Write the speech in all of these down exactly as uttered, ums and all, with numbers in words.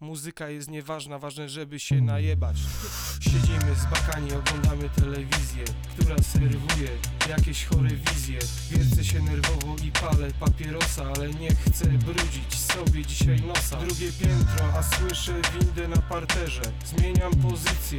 Muzyka jest nieważna, ważne żeby się najebać. Siedzimy z bakani, oglądamy telewizję, która serwuje jakieś chore wizje. Wiercę się nerwowo i palę papierosa, ale nie chcę brudzić sobie dzisiaj nosa. Drugie piętro, a słyszę windę na parterze. Zmieniam pozycję,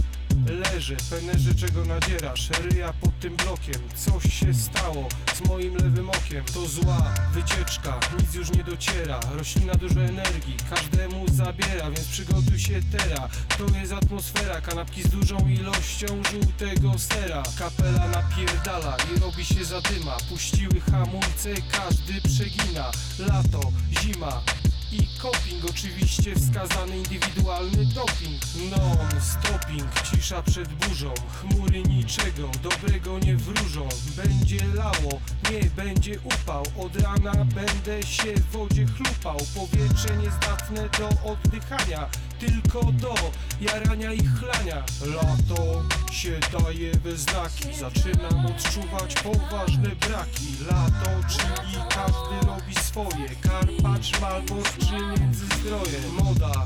leżę, penerze czego nadzierasz, ryja pod tym blokiem. Coś się stało z moim lewym okiem. To zła wycieczka, nic już nie dociera. Roślina dużo energii, każdemu zabiera, więc przygotuj się teraz. To jest atmosfera, kanapki z dużą ilością żółtego sera. Kapela napierdala i robi się zadyma. Puściły hamulce, każdy przegina. Lato, zima i coping, oczywiście wskazany indywidualny doping. Non-stopping, cisza przed burzą. Chmury niczego dobrego nie wróżą. Będzie lało, nie będzie upał. Od rana będę się w wodzie chlupał. Powietrze niezdatne do oddychania, tylko do jarania i chlania. Lato się daje we znaki, zaczynam odczuwać poważne braki. Lato, czyli każdy robi swoje. Karpacz, Malbor czy Międzyzdroje. Moda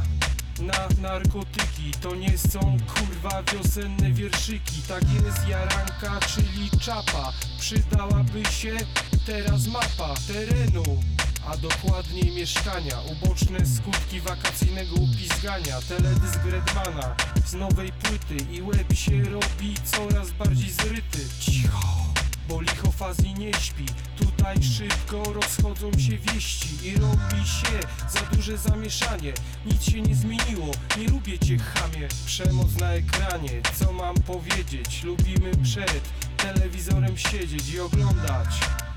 na narkotyki to nie są kurwa wiosenne wierszyki. Tak jest jaranka, czyli czapa. Przydałaby się teraz mapa terenu, a dokładniej mieszkania. Uboczne skutki wakacyjnego upizgania. Teledysk Redmana z nowej płyty i łeb się robi coraz bardziej zryty. Cicho, bo licho fazji nie śpi. Tutaj szybko rozchodzą się wieści i robi się za duże zamieszanie. Nic się nie zmieniło, nie lubię cię chamie. Przemoc na ekranie, co mam powiedzieć? Lubimy przed telewizorem siedzieć i oglądać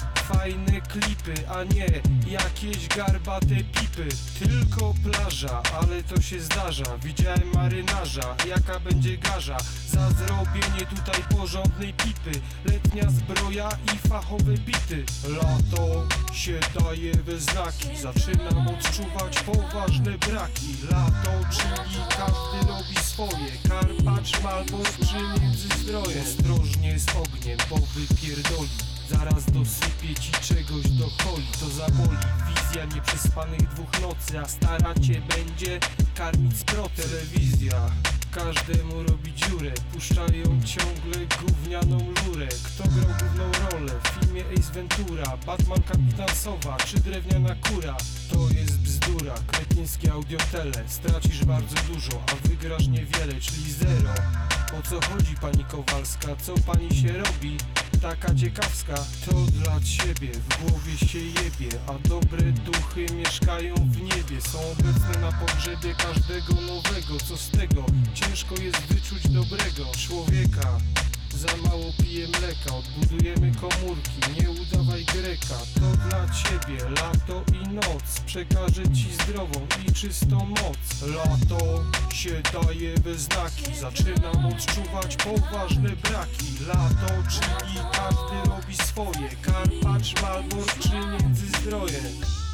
fajne klipy, a nie jakieś garbate pipy. Tylko plaża, ale to się zdarza. Widziałem marynarza, jaka będzie garza za zrobienie tutaj porządnej pipy. Letnia zbroja i fachowe bity. Lato się daje we znaki, zaczynam odczuwać poważne braki. Lato, czyli każdy robi swoje. Karpacz, Malbor czy Międzyzdroje. Ostrożnie z ogniem, bo wypierdoli. Zaraz dosypie ci czegoś do choli. To zaboli, wizja nieprzespanych dwóch nocy, a stara cię będzie karmić z proty. Telewizja każdemu robi dziurę, puszczają ciągle gównianą lurę. Kto grał główną rolę w filmie Ace Ventura? Batman, Kapitan Sowa czy Drewniana Kura? To jest bzdura, kretyńskie audiotele. Stracisz bardzo dużo, a wygrasz niewiele, czyli zero. O co chodzi pani Kowalska? Co pani się robi taka ciekawska? To dla ciebie, w głowie się jebie, a dobre duchy mieszkają w niebie. Są obecne na pogrzebie każdego nowego. Co z tego? Ciężko jest wyczuć dobrego człowieka. Za mało pije mleka, odbudujemy komórki, nie udawaj Greka. To dla ciebie lato i noc, przekażę ci zdrową i czystą moc. Lato się daje we znaki, zaczynam odczuwać poważne braki. Lato, czyli każdy robi swoje. Karpacz, Malbor czy Międzyzdroje.